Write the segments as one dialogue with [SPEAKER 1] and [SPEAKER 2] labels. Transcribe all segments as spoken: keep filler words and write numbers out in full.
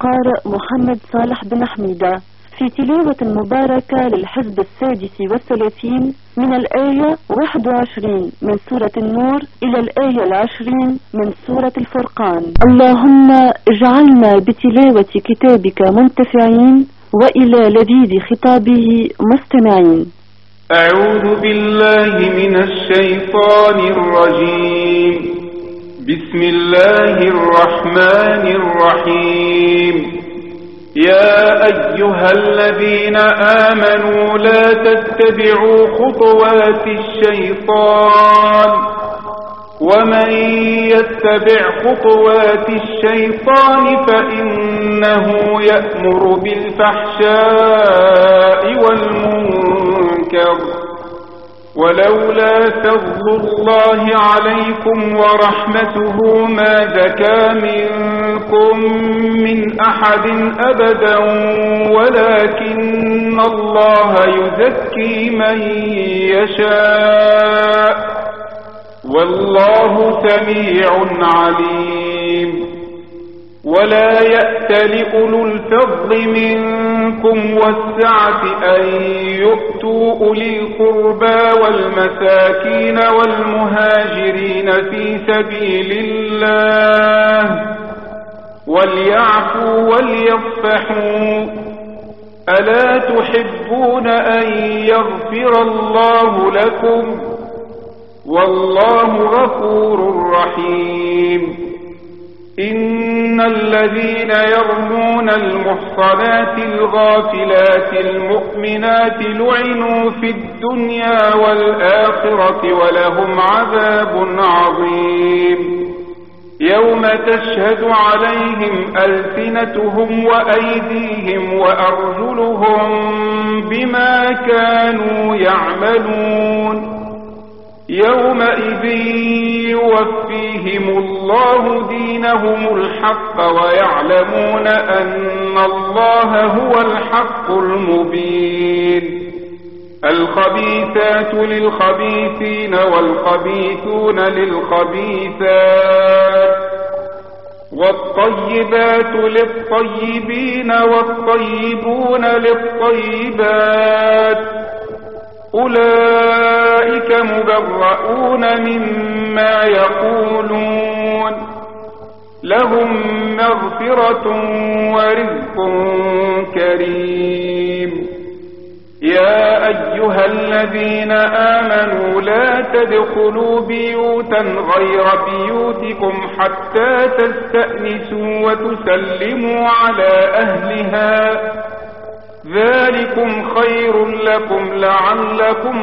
[SPEAKER 1] القارئ محمد صالح بن حميدة في تلاوة مباركة للحزب السادس والثلاثين من الآية واحد وعشرين من سورة النور إلى الآية العشرين من سورة الفرقان. اللهم اجعلنا بتلاوة كتابك منتفعين وإلى لذيذ خطابه مستمعين.
[SPEAKER 2] أعوذ بالله من الشيطان الرجيم. بسم الله الرحمن الرحيم. يا أيها الذين آمنوا لا تتبعوا خطوات الشيطان ومن يتبع خطوات الشيطان فإنه يأمر بالفحشاء والمنكر ولولا فضل الله عليكم ورحمته ما زكى منكم من أحد أبدا ولكن الله يزكي من يشاء والله سميع عليم. ولا يأت لأولو الفضل منكم والسعة أن يؤتوا أولي القربى والمساكين والمهاجرين في سبيل الله وليعفوا وليصفحوا ألا تحبون أن يغفر الله لكم والله غفور رحيم. إن الذين يرمون المحصنات الغافلات المؤمنات لعنوا في الدنيا والآخرة ولهم عذاب عظيم. يوم تشهد عليهم ألسنتهم وأيديهم وأرجلهم بما كانوا يعملون. يومئذ يوفيهم الله دينهم الحق ويعلمون أن الله هو الحق المبين. الخبيثات للخبيثين والخبيثون للخبيثات والطيبات للطيبين والطيبون للطيبات أولئك مبرؤون مما يقولون لهم مغفرة ورزق كريم. يا أيها الذين آمنوا لا تدخلوا بيوتا غير بيوتكم حتى تستأنسوا وتسلموا على أهلها ذلكم خير لكم لعلكم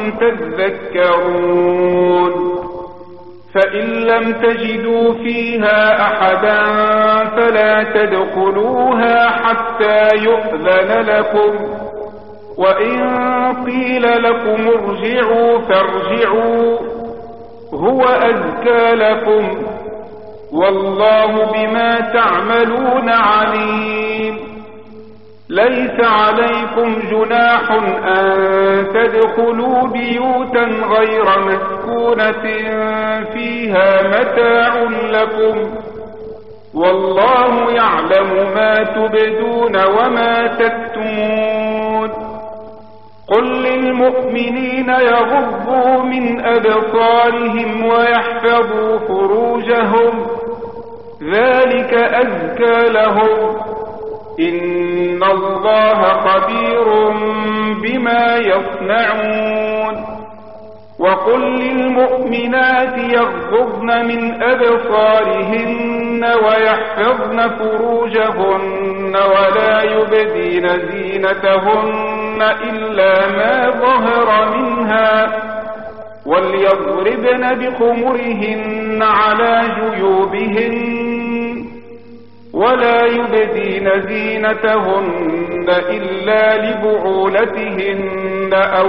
[SPEAKER 2] تذكرون. فإن لم تجدوا فيها أحدا فلا تدخلوها حتى يؤذن لكم وإن قيل لكم ارجعوا فارجعوا هو أزكى لكم والله بما تعملون عليم. ليس عليكم جناح أن تدخلوا بيوتا غير مسكونة فيها متاع لكم والله يعلم ما تبدون وما تكتمون. قل للمؤمنين يغضوا من أبصارهم ويحفظوا فروجهم ذلك أزكى لهم إن الله خبير بما يصنعون. وقل للمؤمنات يغضضن من أبصارهن ويحفظن فروجهن ولا يبدين زينتهن إلا ما ظهر منها وليضربن بخمرهن على جيوبهن ولا يبدين زينتهن إلا لبعولتهن أو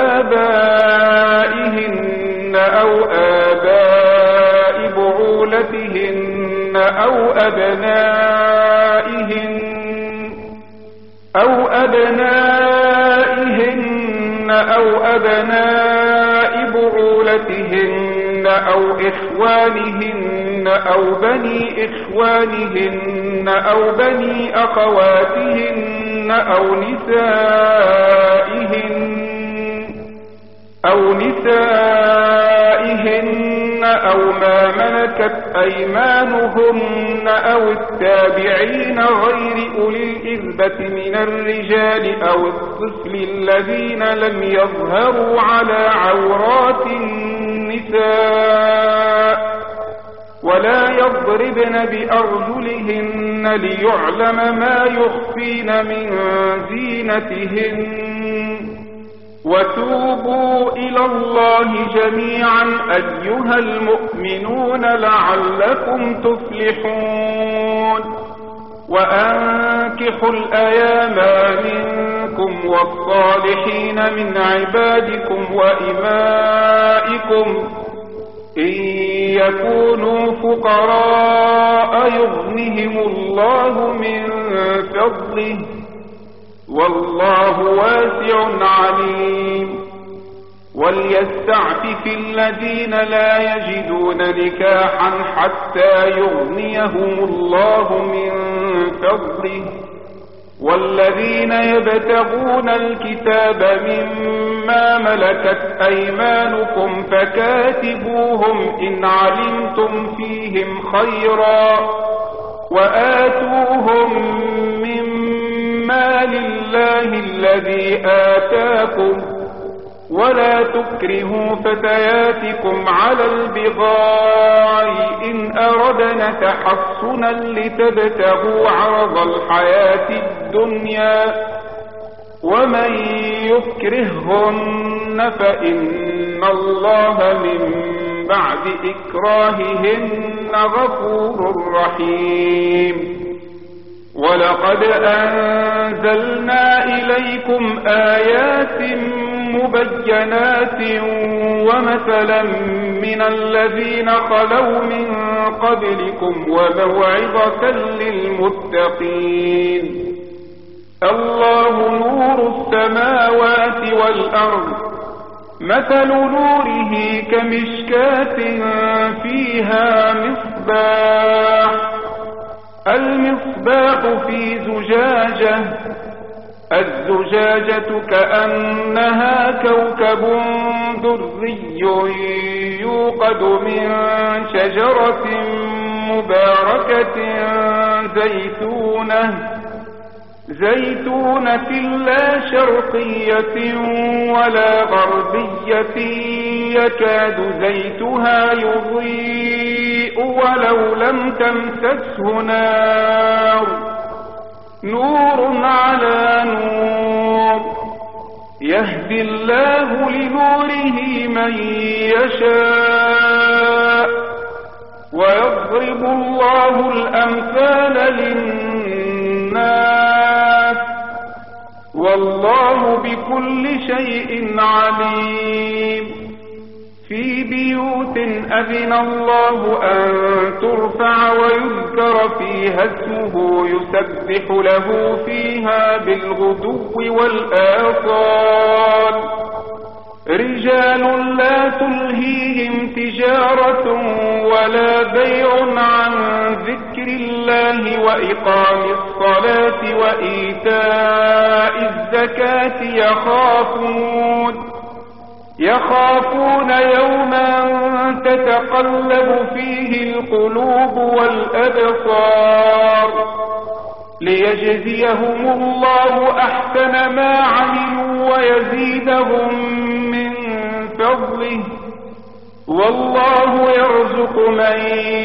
[SPEAKER 2] آبائهن أو آباء بعولتهن أو أبنائهن أو أبنائهن أو أبناء بعولتهن أو إخوانهن أو بني إخوانهن أو بني أخواتهن أو نسائهن أو نسائهن أو ما ملكت أيمانهن أو التابعين غير أولي الإربة من الرجال أو الطفل الذين لم يظهروا على عورات النساء ولا يضربن بأرجلهن ليعلم ما يخفين من زينتهن وتوبوا إلى الله جميعا أيها المؤمنون لعلكم تفلحون وأنكحوا الأيام منكم والصالحين من عبادكم وإمائكم إن يكونوا فقراء يغنهم الله من فضله والله واسع عليم وليستعفف الذين لا يجدون نكاحا حتى يغنيهم الله من فضله والذين يبتغون الكتاب مما ملكت أيمانكم فكاتبوهم إن علمتم فيهم خيرا وآتوهم مما لله الذي آتاكم ولا تكرهوا فتياتكم على البغاء إن أردنا تحصنا لتبتغوا عرض الحياة الدنيا ومن يكرههن فإن الله من بعد إكراههن غفور رحيم ولقد أنزلنا إليكم آيات مبينات ومثلا من الذين خلوا من قبلكم وموعظة للمتقين الله نور السماوات والأرض مثل نوره كمشكاة فيها مصباح المصباح في زجاجة الزجاجة كأنها كوكب دري يوقد من شجرة مباركة زيتونة زيتونة لا شرقية ولا غربية يكاد زيتها يضيء ولو لم تمسسه نار نور على نور يهدي الله لنوره من يشاء ويضرب الله الأمثال للناس والله بكل شيء عليم في بيوت أذن الله أن ترفع ويذكر فيها اسمه يسبح له فيها بالغدو والآصال رجال لا تلهيهم تجارة ولا بيع عن ذكر الله وإقام الصلاة وإيتاء الزكاة يخافون يخافون يوما تتقلب فيه القلوب والأبصار ليجزيهم الله أحسن ما عملوا ويزيدهم من فضله والله يرزق من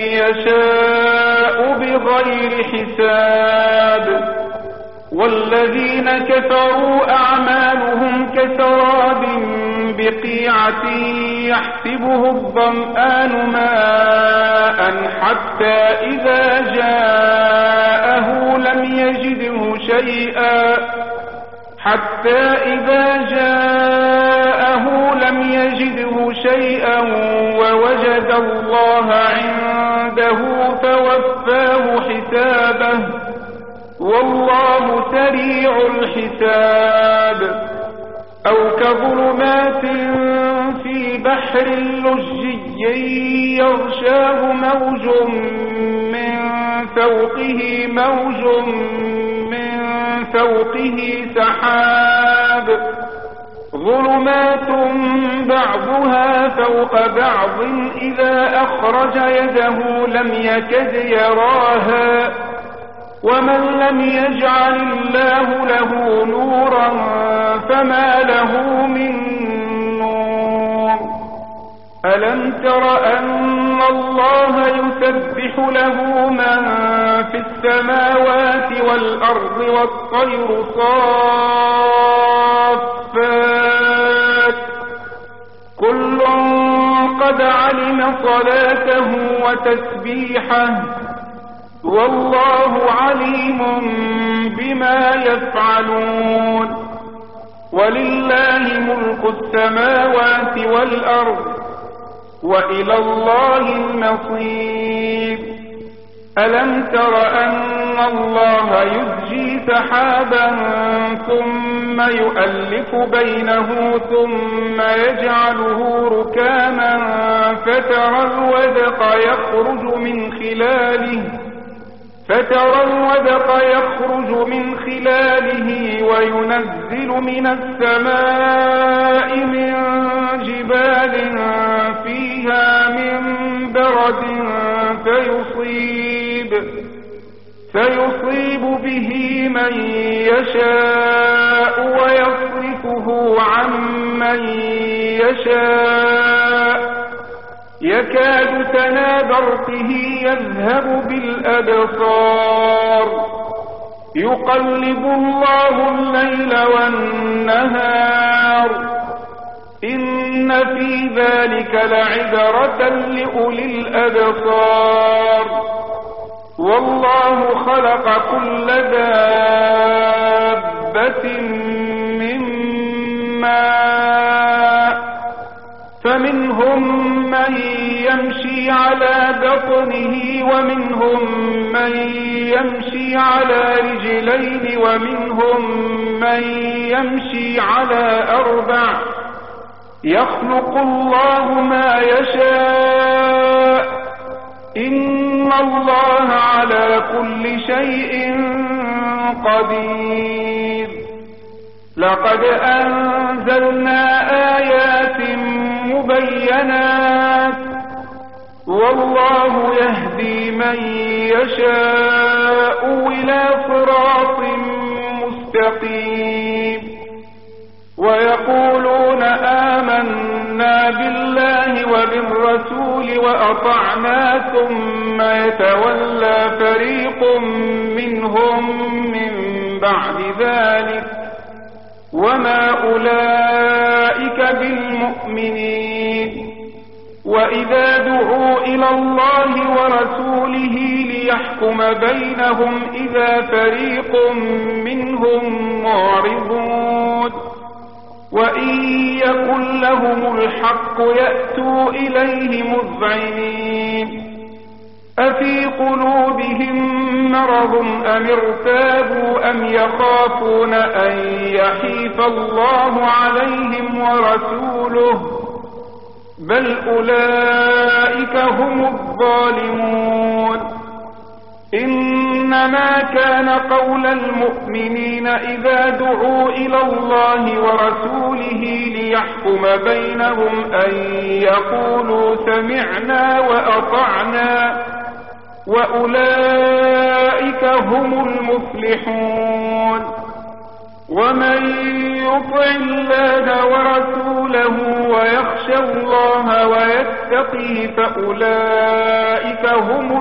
[SPEAKER 2] يشاء بغير حساب والذين كفروا أعمالهم كسراب بقيعة يحسبه الظمآن ماء حتى إذا جاءه لم يجده شيئا حتى إذا جاءه لم يجده شيئا ووجد الله عنده فوفاه حسابه والله سريع الحساب أو كظلمات في بحر بحر لجي يغشاه موج من فوقه موج من فوقه سحاب ظلمات بعضها فوق بعض إذا أخرج يده لم يكد يراها ومن لم يجعل الله له نورا فما له من نور ألم تر أن الله يسبح له من في السماوات والأرض والطير صافات كل قد علم صلاته وتسبيحه والله عليم بما يفعلون ولله ملك السماوات والأرض وإلى الله المصير ألم تر أن الله يزجي سحابا ثم يؤلف بينه ثم يجعله ركاما فترى الودق يخرج من خلاله فترى الودق يخرج من خلاله وينزل من السماء من جبال فيها من برد فيصيب فيصيب به من يشاء ويصرفه عن من يشاء يكاد سنا برقه يذهب بالأبصار يقلب الله الليل والنهار إن في ذلك لعبرة لأولي الأبصار والله خلق كل دابة من ماء فمنهم من يمشي على بطنه ومنهم من يمشي على رجلين ومنهم من يمشي على أربع يخلق الله ما يشاء إن الله على كل شيء قدير لقد أنزلنا آيات مبينات والله يهدي من يشاء إلى صراط مستقيم ويقولون آمنا بالله وبالرسول وأطعنا ثم يتولى فريق منهم من بعد ذلك وما أولئك بالمؤمنين وإذا دعوا إلى الله ورسوله ليحكم بينهم إذا فريق منهم معرضون وإن يكن لهم الحق يأتوا إليه مذعنين أفي قلوبهم مرض أم ارتابوا أم يخافون أن يحيف الله عليهم ورسوله بل أولئك هم الظالمون إنما كان قول المؤمنين إذا دعوا إلى الله ورسوله ليحكم بينهم أن يقولوا سمعنا وأطعنا وأولئك هم المفلحون ومن يطع الله ورسوله ويخشى الله ويتقي فأولئك هم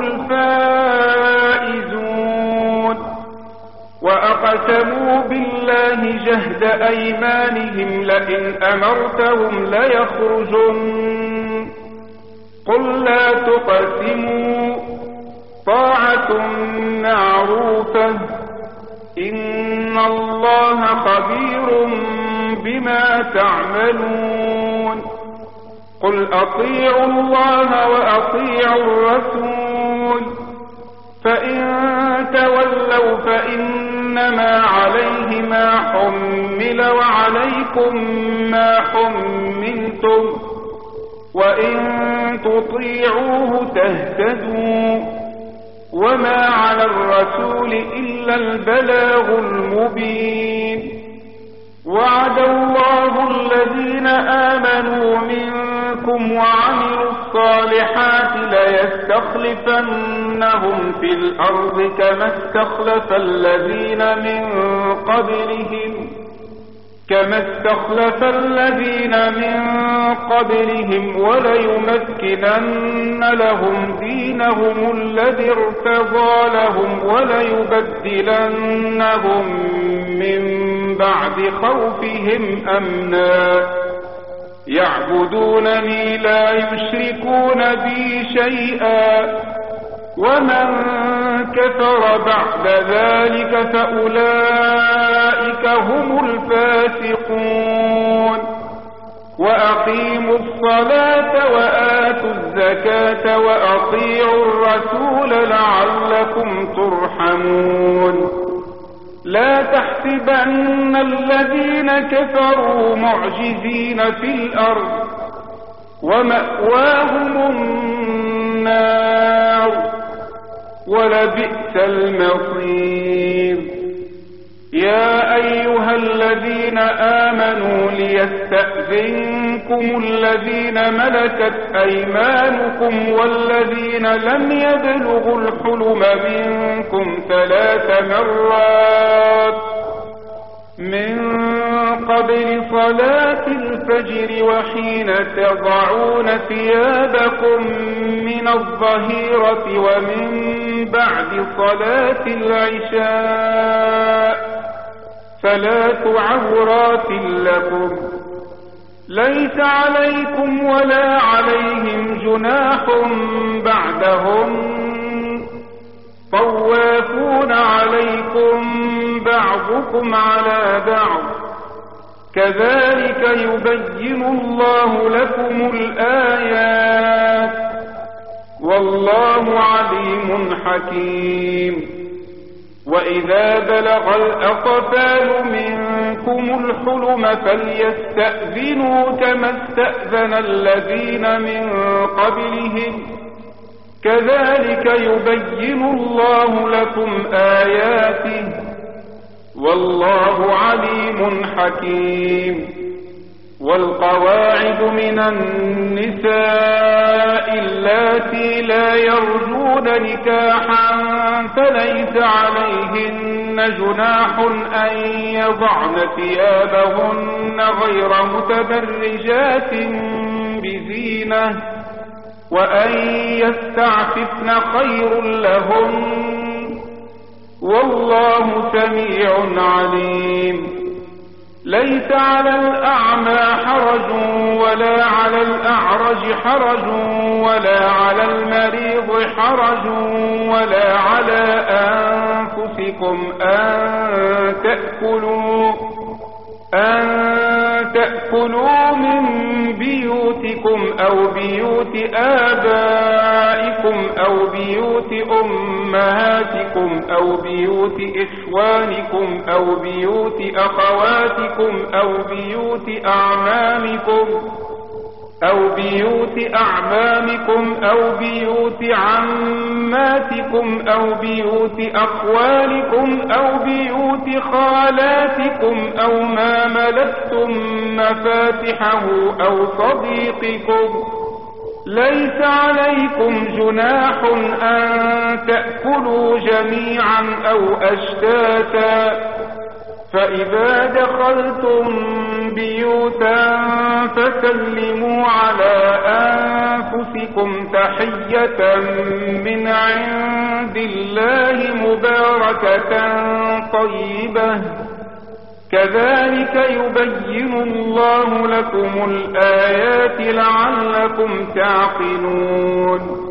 [SPEAKER 2] الفائزون وأقسموا بالله جهد أيمانهم لئن أمرتهم ليخرجن قل لا تقسموا طاعة معروفة إن الله خبير بما تعملون قل أطيعوا الله وأطيعوا الرسول فإن تولوا فإنما عليه ما حمل وعليكم ما حملتم وإن تطيعوه تهتدوا وما على الرسول إلا البلاغ المبين. وعد الله الذين آمنوا منكم وعملوا الصالحات ليستخلفنهم في الأرض كما استخلف الذين من قبلهم كما استخلف الذين من قبلهم وليمكنن لهم دينهم الذي ارتضى لهم وليبدلنهم من بعد خوفهم أمنا يعبدونني لا يشركون بي شيئا ومن كفر بعد ذلك فأولئك هم الفاسقون. وأقيموا الصلاة وآتوا الزكاة وأطيعوا الرسول لعلكم ترحمون. لا تحسبن الذين كفروا معجزين في الأرض ومأواهم النار ولبئس المصير. يا أيها الذين آمنوا ليستأذنكم الذين ملكت أيمانكم والذين لم يبلغوا الحلم منكم ثلاث مرات من قبل صلاة الفجر وحين تضعون ثيابكم من الظهيرة ومن بعد صلاة العشاء ثلاث عورات لكم ليس عليكم ولا عليهم جناح بعدهم طوافون عليكم بعضكم على بعض كذلك يبين الله لكم الآيات والله عليم حكيم. وإذا بلغ الأطفال منكم الحلم فليستأذنوا كما استأذن الذين من قبلهم كذلك يبين الله لكم آياته والله عليم حكيم. والقواعد من النساء اللاتي لا يرجون نكاحا فليس عليهن جناح أن يضعن ثيابهن غير متبرجات بزينة وأن يستعففن خير لهن والله سميع عليم. ليس على الأعمى حرج ولا على الأعرج حرج ولا على المريض حرج ولا على أنفسكم أن تأكلوا أن تأكلوا من بيوتكم أو بيوت آبائكم أو بيوت أمهاتكم أو بيوت إخوانكم أو بيوت أخواتكم أو بيوت أعمامكم أو بيوت أعمامكم أو بيوت عماتكم أو بيوت أخوالكم أو بيوت خالاتكم أو ما ملكتم مفاتحه أو صديقكم ليس عليكم جناح أن تأكلوا جميعا أو أشتاتا فإذا دخلتم بيوتا فسلموا على أنفسكم تحية من عند الله مباركة طيبة كذلك يبين الله لكم الآيات لعلكم تعقلون.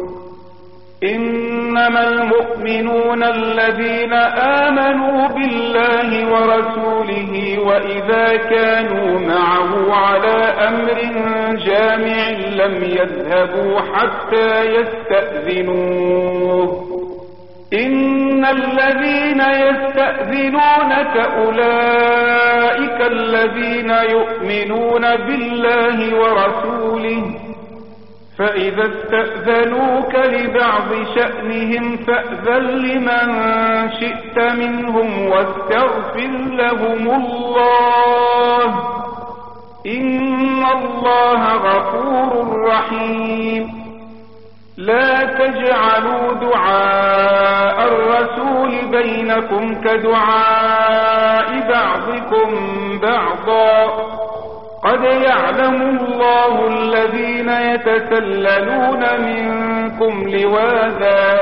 [SPEAKER 2] إنما المؤمنون الذين آمنوا بالله ورسوله وإذا كانوا معه على أمر جامع لم يذهبوا حتى يستأذنوه إن الذين يستأذنونك أولئك الذين يؤمنون بالله ورسوله فإذا استأذنوك لبعض شأنهم فأذن لمن شئت منهم واستغفر لهم الله إن الله غفور رحيم. لا تجعلوا دعاء الرسول بينكم كدعاء بعضكم بعضا قد يعلم الله الذين يتسللون منكم لواذا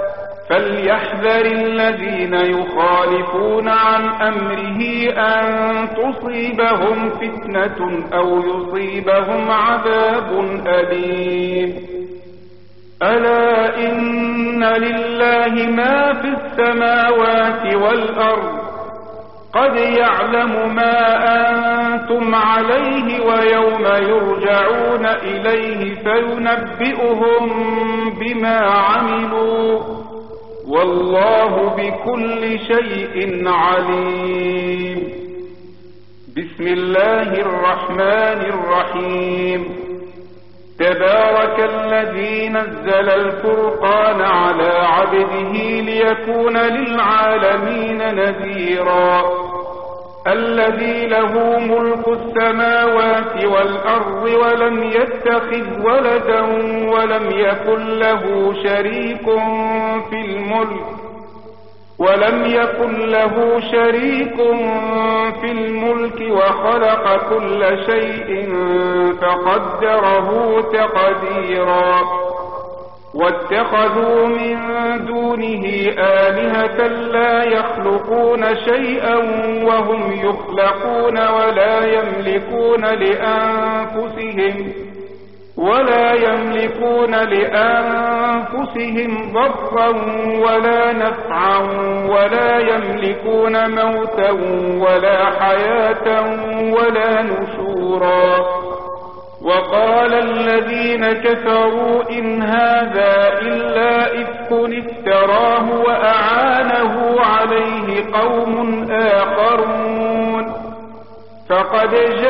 [SPEAKER 2] فليحذر الذين يخالفون عن أمره أن تصيبهم فتنة أو يصيبهم عذاب أليم. ألا إن لله ما في السماوات والأرض قد يعلم ما أنتم عليه ويوم يرجعون إليه فينبئهم بما عملوا والله بكل شيء عليم. بسم الله الرحمن الرحيم. تبارك الذي نزل الفرقان على عبده ليكون للعالمين نذيرا. الذي له ملك السماوات والأرض ولم يتخذ ولدا ولم يكن له شريك في الملك ولم يكن له شريك في الملك وخلق كل شيء فقدره تقديرا. واتخذوا من دونه آلهة لا يخلقون شيئا وهم يخلقون ولا يملكون لأنفسهم ولا يملكون لأنفسهم ضرا ولا نفعا ولا يملكون موتا ولا حياة ولا نشورا. وقال الذين كفروا إن هذا إلا إفك افتراه وأعانه عليه قوم آخرون فقد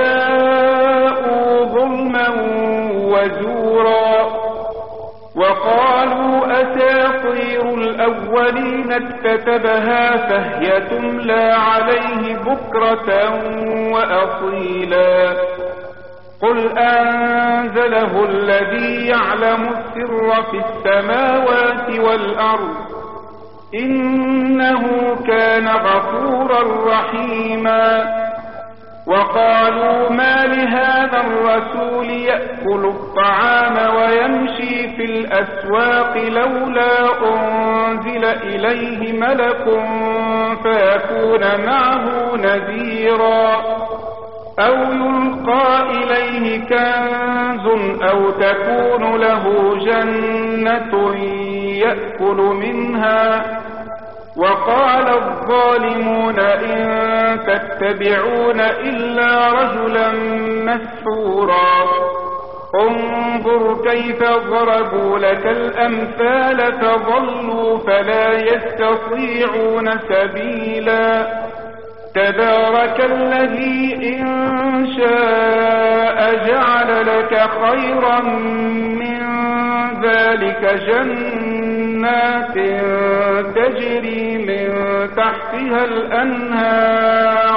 [SPEAKER 2] جاءوا ظلما وزورا. وقالوا أساطير الأولين اكتتبها فهي تملى عليه بكرة وأصيلا. قل أنزله الذي يعلم السر في السماوات والأرض إنه كان غفورا رحيما. وقالوا ما لهذا الرسول يأكل الطعام ويمشي في الأسواق لولا أنزل إليه ملك فيكون معه نذيرا أو يلقى إليه كنز أو تكون له جنة يأكل منها. وقال الظالمون إن تتبعون إلا رجلا مسحورا. انظر كيف ضربوا لك الأمثال فضلوا فلا يستطيعون سبيلا. تبارك الذي إن شاء جعل لك خيرا من ذلك جنات تجري من تحتها الأنهار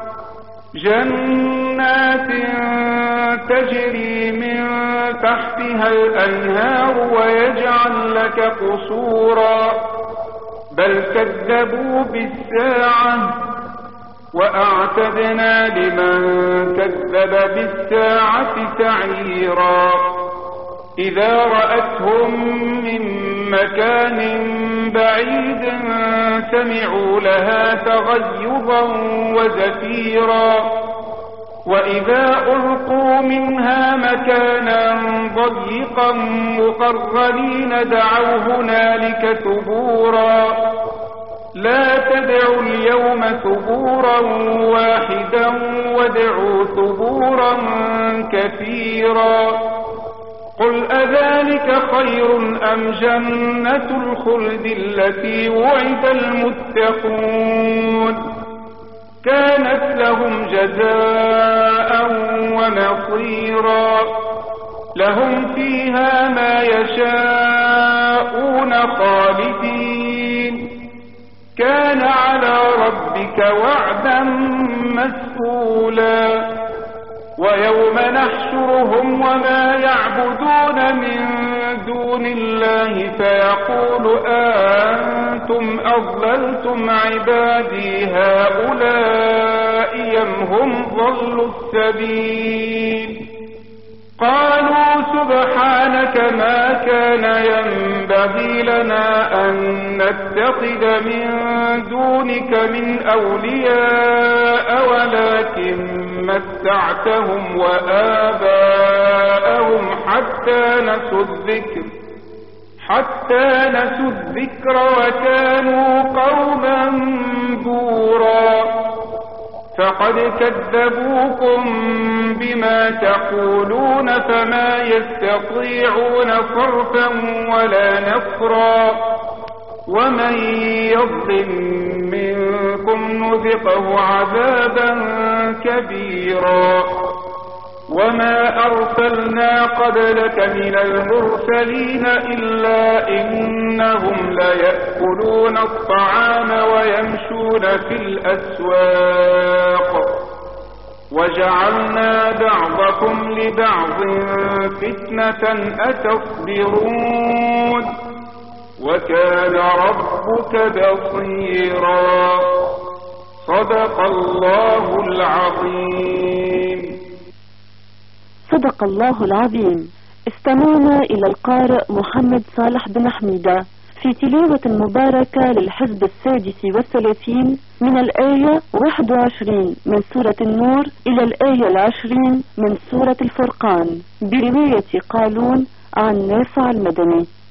[SPEAKER 2] جنات تجري من تحتها الأنهار ويجعل لك قصورا. بل كذبوا بالساعة وأعتدنا لمن كذب بالساعة سعيرا. إذا رأتهم من مكان بعيد سمعوا لها تغيظا وزفيرا. وإذا ألقوا منها مكانا ضيقا مقرنين دعوا هنالك ثبورا. لا تدعوا اليوم ثبورا واحدا وادعوا ثبورا كثيرا. قل أذلك خير أم جنة الخلد التي وعد المتقون كانت لهم جزاء ومصيرا. لهم فيها ما يشاءون خالدين كان على ربك وعدا مسئولا ويوم نحشرهم وما يعبدون من دون الله فيقول أنتم أضللتم عبادي هؤلاء أم هم ضلوا السبيل قالوا سبحانك ما كان ينبغي لنا أن نتخذ من دونك من أولياء ولكن متعتهم وآباءهم حتى نسوا الذكر حتى نسوا الذكر وكانوا قوما بورا فقد كذبوكم بما تقولون فما يستطيعون صرفا ولا نصرا ومن يظلم منكم نذقه عذابا كبيرا وما أرسلنا قبلك من المرسلين إلا إنهم ليأكلون الطعام ويمشون في الأسواق وجعلنا بعضكم لبعض فتنة أتصبرون وكان ربك بصيرا صدق الله العظيم.
[SPEAKER 1] صدق الله العظيم. استمعنا إلى القارئ محمد صالح بن حميدة في تلاوة مباركة للحزب السادس والثلاثين من الآية واحد وعشرين من سورة النور إلى الآية العشرين من سورة الفرقان برواية قالون عن نافع المدني.